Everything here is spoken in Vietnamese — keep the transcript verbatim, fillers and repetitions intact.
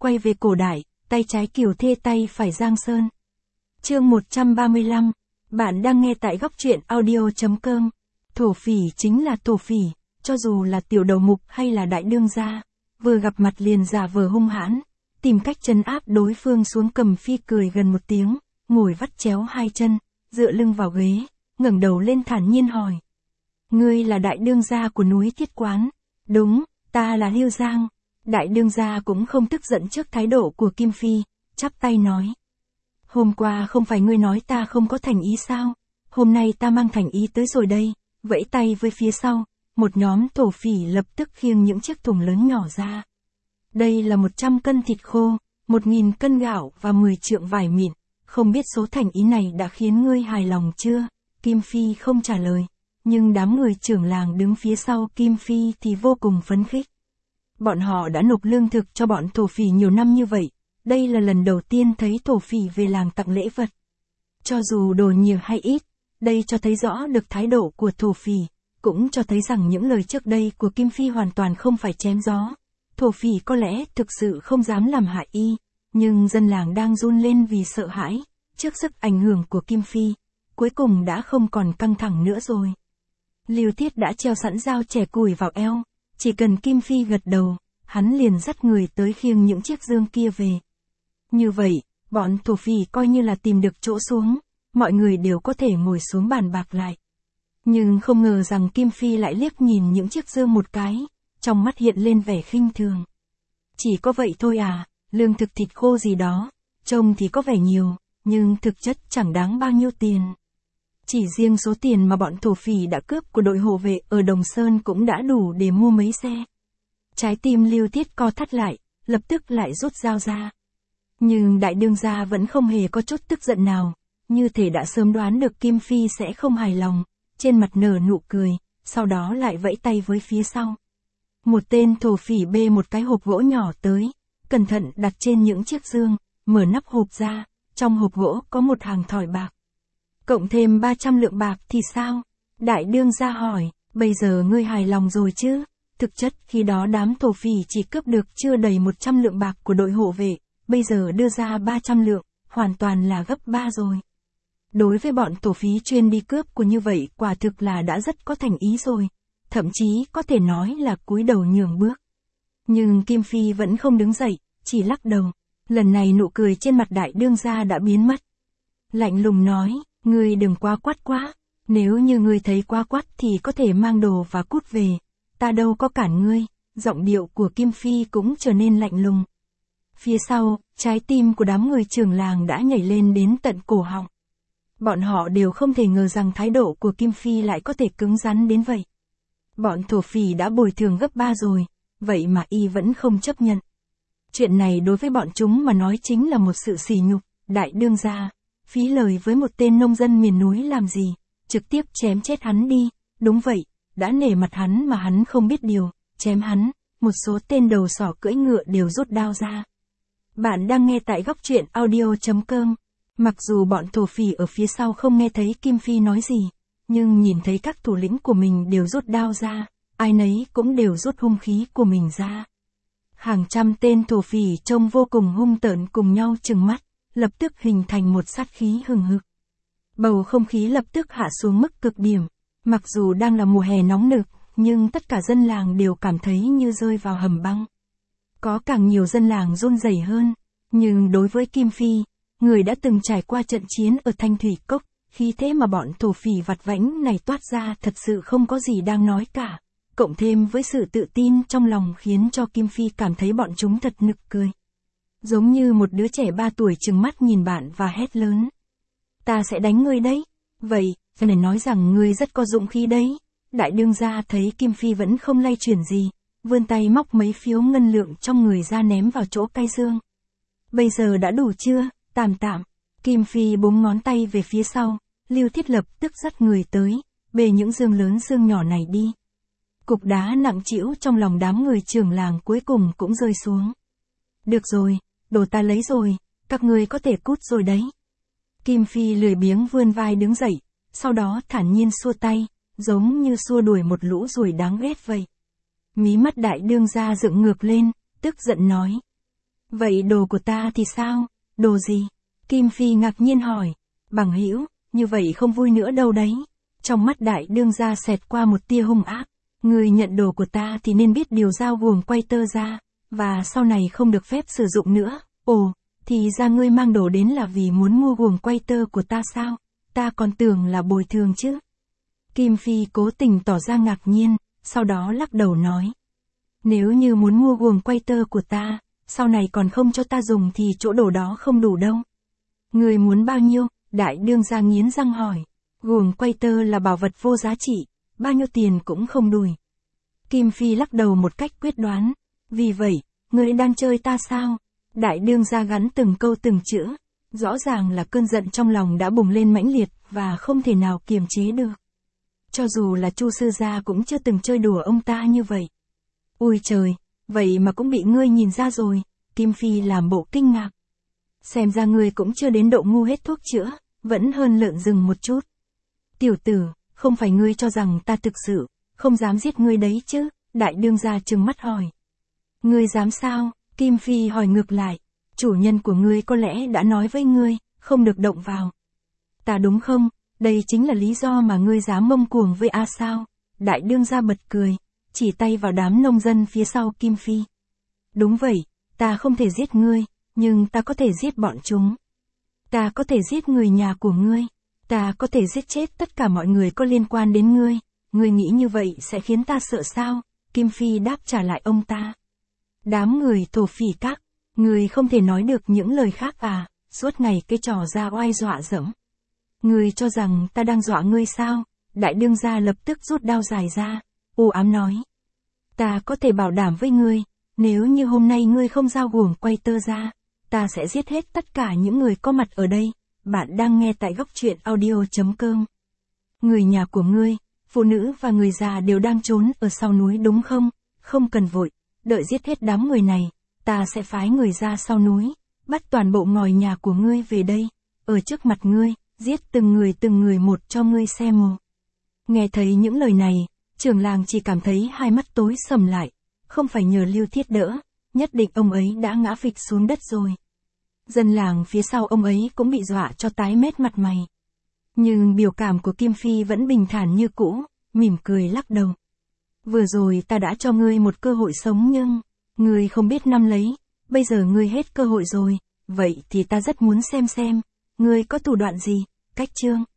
quay về cổ đại, tay trái Kiều Thê tay phải Giang Sơn. Chương một trăm ba mươi lăm, bạn đang nghe tại góc truyện audio.com. Thổ phỉ chính là thổ phỉ, cho dù là tiểu đầu mục hay là đại đương gia, vừa gặp mặt liền giả vờ hung hãn, tìm cách trấn áp đối phương xuống. Cầm Phi cười gần một tiếng, ngồi vắt chéo hai chân, dựa lưng vào ghế, ngẩng đầu lên thản nhiên hỏi. Ngươi là đại đương gia của núi Thiết Quán? Đúng, ta là Lưu Giang. Đại đương gia cũng không tức giận trước thái độ của Kim Phi, chắp tay nói. Hôm qua không phải ngươi nói ta không có thành ý sao? Hôm nay ta mang thành ý tới rồi đây. Vẫy tay với phía sau, một nhóm thổ phỉ lập tức khiêng những chiếc thùng lớn nhỏ ra. Đây là một trăm cân thịt khô, một nghìn cân gạo và mười trượng vải mịn. Không biết số thành ý này đã khiến ngươi hài lòng chưa? Kim Phi không trả lời, nhưng đám người trưởng làng đứng phía sau Kim Phi thì vô cùng phấn khích. Bọn họ đã nộp lương thực cho bọn thổ phỉ nhiều năm như vậy, đây là lần đầu tiên thấy thổ phỉ về làng tặng lễ vật. Cho dù đồ nhiều hay ít, đây cho thấy rõ được thái độ của thổ phỉ, cũng cho thấy rằng những lời trước đây của Kim Phi hoàn toàn không phải chém gió. Thổ phỉ có lẽ thực sự không dám làm hại y, nhưng dân làng đang run lên vì sợ hãi, trước sức ảnh hưởng của Kim Phi, cuối cùng đã không còn căng thẳng nữa rồi. Lưu Thiết đã treo sẵn dao chẻ củi vào eo, chỉ cần Kim Phi gật đầu, hắn liền dắt người tới khiêng những chiếc dương kia về. Như vậy, bọn thổ phỉ coi như là tìm được chỗ xuống, mọi người đều có thể ngồi xuống bàn bạc lại. Nhưng không ngờ rằng Kim Phi lại liếc nhìn những chiếc dương một cái, trong mắt hiện lên vẻ khinh thường. Chỉ có vậy thôi à, lương thực thịt khô gì đó, trông thì có vẻ nhiều, nhưng thực chất chẳng đáng bao nhiêu tiền. Chỉ riêng số tiền mà bọn thổ phỉ đã cướp của đội hộ vệ ở Đồng Sơn cũng đã đủ để mua mấy xe. Trái tim Lưu Thiết co thắt lại, lập tức lại rút dao ra. Nhưng đại đương gia vẫn không hề có chút tức giận nào, như thể đã sớm đoán được Kim Phi sẽ không hài lòng, trên mặt nở nụ cười, sau đó lại vẫy tay với phía sau. Một tên thổ phỉ bê một cái hộp gỗ nhỏ tới, cẩn thận đặt trên những chiếc dương, mở nắp hộp ra, trong hộp gỗ có một hàng thỏi bạc. Cộng thêm ba trăm lượng bạc thì sao? Đại đương gia hỏi, bây giờ ngươi hài lòng rồi chứ? Thực chất khi đó đám thổ phỉ chỉ cướp được chưa đầy một trăm lượng bạc của đội hộ vệ, bây giờ đưa ra ba trăm lượng, hoàn toàn là gấp ba rồi. Đối với bọn thổ phỉ chuyên đi cướp của như vậy quả thực là đã rất có thành ý rồi, thậm chí có thể nói là cúi đầu nhường bước. Nhưng Kim Phi vẫn không đứng dậy, chỉ lắc đầu, lần này nụ cười trên mặt đại đương gia đã biến mất. Lạnh lùng nói, ngươi đừng quá quát quá, nếu như ngươi thấy quá quát thì có thể mang đồ và cút về, ta đâu có cản ngươi. Giọng điệu của Kim Phi cũng trở nên lạnh lùng. Phía sau, trái tim của đám người trưởng làng đã nhảy lên đến tận cổ họng. Bọn họ đều không thể ngờ rằng thái độ của Kim Phi lại có thể cứng rắn đến vậy. Bọn thổ phỉ đã bồi thường gấp ba rồi, vậy mà y vẫn không chấp nhận. Chuyện này đối với bọn chúng mà nói chính là một sự sỉ nhục. Đại đương gia, phí lời với một tên nông dân miền núi làm gì, trực tiếp chém chết hắn đi. Đúng vậy, đã nể mặt hắn mà hắn không biết điều, chém hắn. Một số tên đầu sỏ cưỡi ngựa đều rút đao ra. Bạn đang nghe tại góc truyện audio.com. Mặc dù bọn thổ phỉ ở phía sau không nghe thấy Kim Phi nói gì, nhưng nhìn thấy các thủ lĩnh của mình đều rút đao ra, ai nấy cũng đều rút hung khí của mình ra. Hàng trăm tên thổ phỉ trông vô cùng hung tợn cùng nhau trừng mắt, lập tức hình thành một sát khí hừng hực. Bầu không khí lập tức hạ xuống mức cực điểm, mặc dù đang là mùa hè nóng nực, nhưng tất cả dân làng đều cảm thấy như rơi vào hầm băng. Có càng nhiều dân làng run rẩy hơn, nhưng đối với Kim Phi, người đã từng trải qua trận chiến ở Thanh Thủy Cốc, khí thế mà bọn thổ phỉ vặt vãnh này toát ra thật sự không có gì đang nói cả, cộng thêm với sự tự tin trong lòng khiến cho Kim Phi cảm thấy bọn chúng thật nực cười. Giống như một đứa trẻ ba tuổi trừng mắt nhìn bạn và hét lớn. Ta sẽ đánh ngươi đấy. Vậy, phải nói rằng ngươi rất có dũng khí đấy. Đại đương gia thấy Kim Phi vẫn không lay chuyển gì, vươn tay móc mấy phiếu ngân lượng trong người ra ném vào chỗ cây dương. Bây giờ đã đủ chưa? Tạm tạm. Kim Phi búng ngón tay về phía sau, Lưu Thiết lập tức dắt người tới, bê những dương lớn dương nhỏ này đi. Cục đá nặng trĩu trong lòng đám người trưởng làng cuối cùng cũng rơi xuống. Được rồi, đồ ta lấy rồi, các ngươi có thể cút rồi đấy. Kim Phi lười biếng vươn vai đứng dậy, sau đó thản nhiên xua tay, giống như xua đuổi một lũ ruồi đáng ghét vậy. Mí mắt đại đương gia dựng ngược lên, tức giận nói. Vậy đồ của ta thì sao? Đồ gì? Kim Phi ngạc nhiên hỏi. Bằng hữu, như vậy không vui nữa đâu đấy. Trong mắt đại đương gia xẹt qua một tia hung ác. Người nhận đồ của ta thì nên biết điều giao guồng quay tơ ra, và sau này không được phép sử dụng nữa. Ồ, thì ra ngươi mang đồ đến là vì muốn mua guồng quay tơ của ta sao? Ta còn tưởng là bồi thường chứ. Kim Phi cố tình tỏ ra ngạc nhiên, sau đó lắc đầu nói. Nếu như muốn mua guồng quay tơ của ta, sau này còn không cho ta dùng thì chỗ đồ đó không đủ đâu. Người muốn bao nhiêu? Đại đương gia nghiến răng hỏi. Guồng quay tơ là bảo vật vô giá trị, bao nhiêu tiền cũng không đùi. Kim Phi lắc đầu một cách quyết đoán. Vì vậy, người đang chơi ta sao? Đại đương gia gắn từng câu từng chữ. Rõ ràng là cơn giận trong lòng đã bùng lên mãnh liệt và không thể nào kiềm chế được. Cho dù là Chu sư gia cũng chưa từng chơi đùa ông ta như vậy. Ôi trời, vậy mà cũng bị ngươi nhìn ra rồi. Kim Phi làm bộ kinh ngạc. Xem ra ngươi cũng chưa đến độ ngu hết thuốc chữa, vẫn hơn lợn rừng một chút. Tiểu tử, không phải ngươi cho rằng ta thực sự không dám giết ngươi đấy chứ? Đại đương gia trừng mắt hỏi. Ngươi dám sao? Kim Phi hỏi ngược lại. Chủ nhân của ngươi có lẽ đã nói với ngươi, không được động vào. Ta đúng không? Đây chính là lý do mà ngươi dám mông cuồng với A sao? Đại đương gia bật cười, chỉ tay vào đám nông dân phía sau Kim Phi. Đúng vậy, ta không thể giết ngươi, nhưng ta có thể giết bọn chúng. Ta có thể giết người nhà của ngươi. Ta có thể giết chết tất cả mọi người có liên quan đến ngươi. Ngươi nghĩ như vậy sẽ khiến ta sợ sao? Kim Phi đáp trả lại ông ta. Đám người thổ phỉ các, ngươi không thể nói được những lời khác à? Suốt ngày cái trò ra oai dọa dẫm. Ngươi cho rằng ta đang dọa ngươi sao? Đại đương gia lập tức rút đao dài ra, u ám nói. Ta có thể bảo đảm với ngươi, nếu như hôm nay ngươi không giao guồng quay tơ ra, ta sẽ giết hết tất cả những người có mặt ở đây. Bạn đang nghe tại góc truyện audio chấm com. Người nhà của ngươi, phụ nữ và người già đều đang trốn ở sau núi đúng không? Không cần vội, đợi giết hết đám người này, ta sẽ phái người ra sau núi, bắt toàn bộ ngòi nhà của ngươi về đây, ở trước mặt ngươi, giết từng người từng người một cho ngươi xem mồ. Nghe thấy những lời này, trưởng làng chỉ cảm thấy hai mắt tối sầm lại, không phải nhờ Lưu Thiết đỡ, nhất định ông ấy đã ngã phịch xuống đất rồi. Dân làng phía sau ông ấy cũng bị dọa cho tái mét mặt mày. Nhưng biểu cảm của Kim Phi vẫn bình thản như cũ, mỉm cười lắc đầu. Vừa rồi ta đã cho ngươi một cơ hội sống nhưng, ngươi không biết nắm lấy, bây giờ ngươi hết cơ hội rồi, vậy thì ta rất muốn xem xem, ngươi có thủ đoạn gì, cách chương.